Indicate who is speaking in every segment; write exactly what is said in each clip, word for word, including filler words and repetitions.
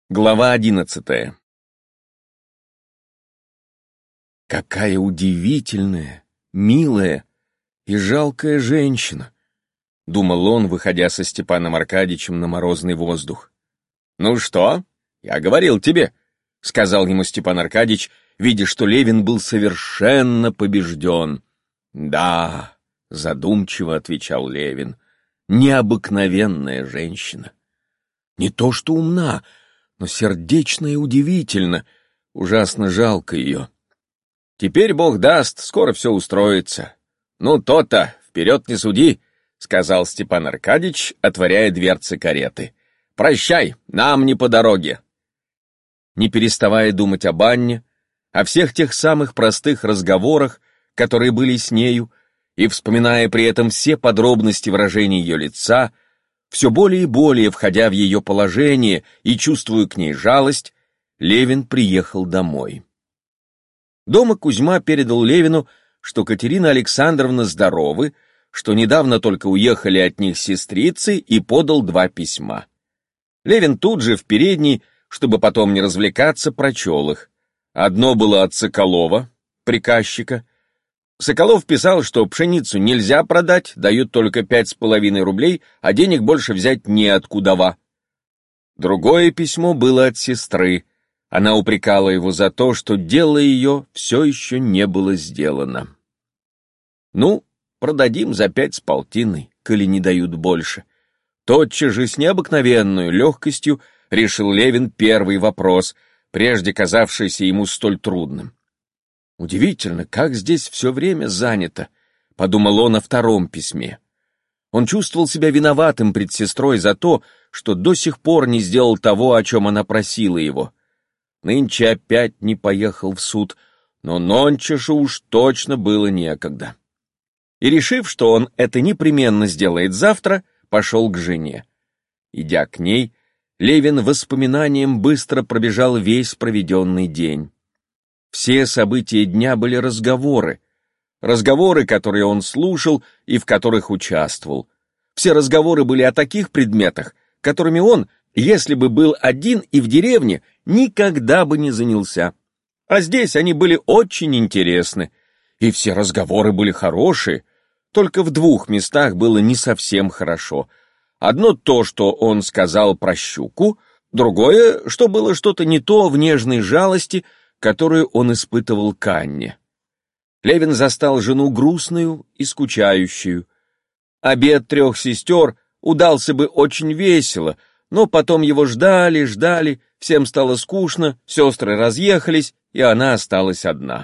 Speaker 1: Глава одиннадцатая. Какая удивительная, милая и жалкая женщина, думал он, выходя со Степаном Аркадьичем на морозный воздух. Ну что, я говорил тебе, сказал ему Степан Аркадьич, видя, что Левин был совершенно побежден. Да, задумчиво отвечал Левин, необыкновенная женщина. Не то что умна, но сердечно и удивительно, ужасно жалко ее. Теперь, Бог даст, скоро все устроится. Ну, то-то, вперед не суди, сказал Степан Аркадьич, отворяя дверцы кареты. Прощай, нам не по дороге. Не переставая думать об Анне, о всех тех самых простых разговорах, которые были с нею, и вспоминая при этом все подробности выражения ее лица, все более и более входя в ее положение и чувствуя к ней жалость, Левин приехал домой. Дома Кузьма передал Левину, что Катерина Александровна здоровы, что недавно только уехали от них сестрицы, и подал два письма. Левин тут же в передней, чтобы потом не развлекаться, прочел их. Одно было от Соколова, приказчика. Соколов писал, что пшеницу нельзя продать, дают только пять с половиной рублей, а денег больше взять неоткудова. Другое письмо было от сестры. Она упрекала его за то, что дело ее все еще не было сделано. Ну, продадим за пять с полтиной, коли не дают больше. Тотчас же с необыкновенной легкостью решил Левин первый вопрос, прежде казавшийся ему столь трудным. Удивительно, как здесь все время занято, подумал он о втором письме. Он чувствовал себя виноватым пред сестрой за то, что до сих пор не сделал того, о чем она просила его. Нынче опять не поехал в суд, но нонче же уж точно было некогда. И, решив, что он это непременно сделает завтра, пошел к жене. Идя к ней, Левин воспоминанием быстро пробежал весь проведенный день. Все события дня были разговоры, разговоры, которые он слушал и в которых участвовал. Все разговоры были о таких предметах, которыми он, если бы был один и в деревне, никогда бы не занялся. А здесь они были очень интересны, и все разговоры были хорошие, только в двух местах было не совсем хорошо. Одно то, что он сказал про щуку, другое, что было что-то не то в нежной жалости, которую он испытывал к Анне. Левин застал жену грустную и скучающую. Обед трех сестер удался бы очень весело, но потом его ждали, ждали, всем стало скучно, сестры разъехались, и она осталась одна.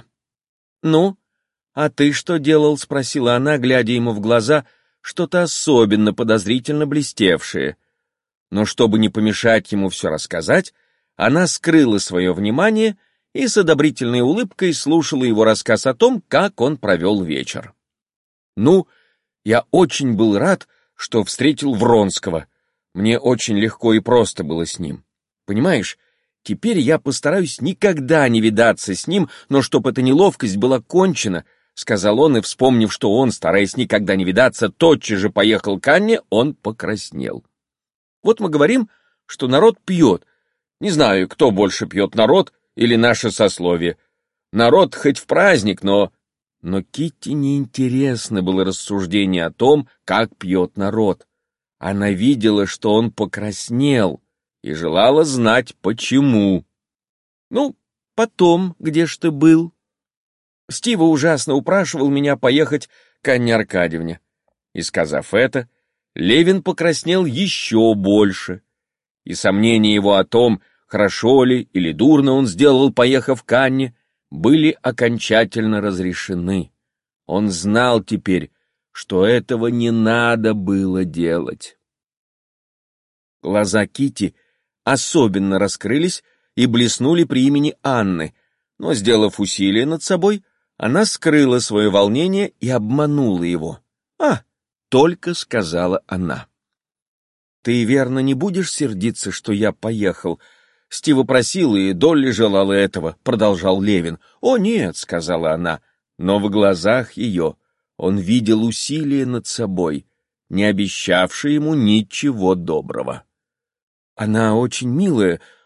Speaker 1: «Ну, а ты что делал?» — спросила она, глядя ему в глаза, что-то особенно подозрительно блестевшее. Но чтобы не помешать ему все рассказать, она скрыла свое внимание и с одобрительной улыбкой слушала его рассказ о том, как он провел вечер. «Ну, я очень был рад, что встретил Вронского. Мне очень легко и просто было с ним. Понимаешь, теперь я постараюсь никогда не видаться с ним, но чтоб эта неловкость была кончена», — сказал он, и, вспомнив, что он, стараясь никогда не видаться, тотчас же поехал к Анне, он покраснел. «Вот мы говорим, что народ пьет. Не знаю, кто больше пьет, народ или наше сословие. Народ хоть в праздник, но...» Но Китти неинтересно было рассуждение о том, как пьет народ. Она видела, что он покраснел, и желала знать, почему. «Ну, потом, где ж ты был?» «Стива ужасно упрашивал меня поехать к Анне Аркадьевне». И, сказав это, Левин покраснел еще больше. И сомнения его о том, хорошо ли или дурно он сделал, поехав к Анне, были окончательно разрешены. Он знал теперь, что этого не надо было делать. Глаза Кити особенно раскрылись и блеснули при имени Анны, но, сделав усилие над собой, она скрыла свое волнение и обманула его. «А!» — только сказала она. «Ты, верно, не будешь сердиться, что я поехал? Стива просил, и Долли желала этого», — продолжал Левин. «О, нет», — сказала она, но в глазах ее он видел усилие над собой, не обещавшее ему ничего доброго. «Она очень милая,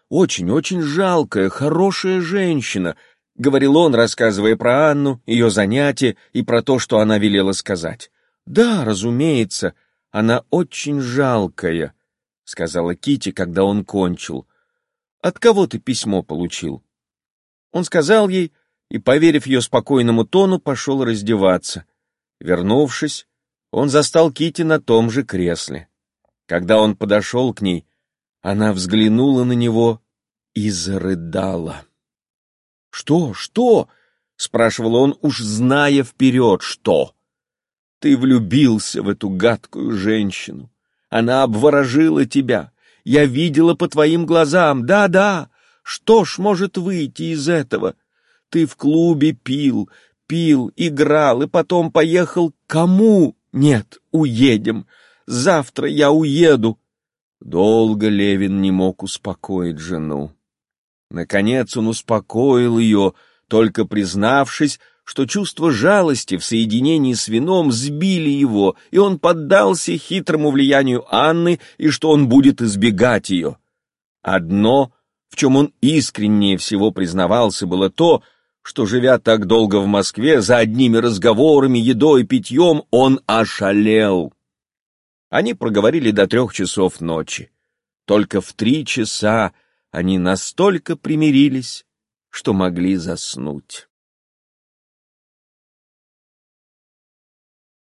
Speaker 1: очень-очень жалкая, хорошая женщина», — говорил он, рассказывая про Анну, ее занятия и про то, что она велела сказать. «Да, разумеется, она очень жалкая», — сказала Кити, когда он кончил. «От кого ты письмо получил?» Он сказал ей и, поверив ее спокойному тону, пошел раздеваться. Вернувшись, он застал Кити на том же кресле. Когда он подошел к ней, она взглянула на него и зарыдала. «Что, что?» — спрашивал он, уж зная вперед, что. «Ты влюбился в эту гадкую женщину. Она обворожила тебя. Я видела по твоим глазам. Да-да. Что ж может выйти из этого? Ты в клубе пил, пил, играл и потом поехал к кому? Нет, уедем. Завтра я уеду». Долго Левин не мог успокоить жену. Наконец он успокоил ее, только признавшись, что чувство жалости в соединении с вином сбили его, и он поддался хитрому влиянию Анны, и что он будет избегать ее. Одно, в чем он искреннее всего признавался, было то, что, живя так долго в Москве, за одними разговорами, едой и питьем, он ошалел. Они проговорили до трех часов ночи. Только в три часа они настолько примирились, что могли заснуть.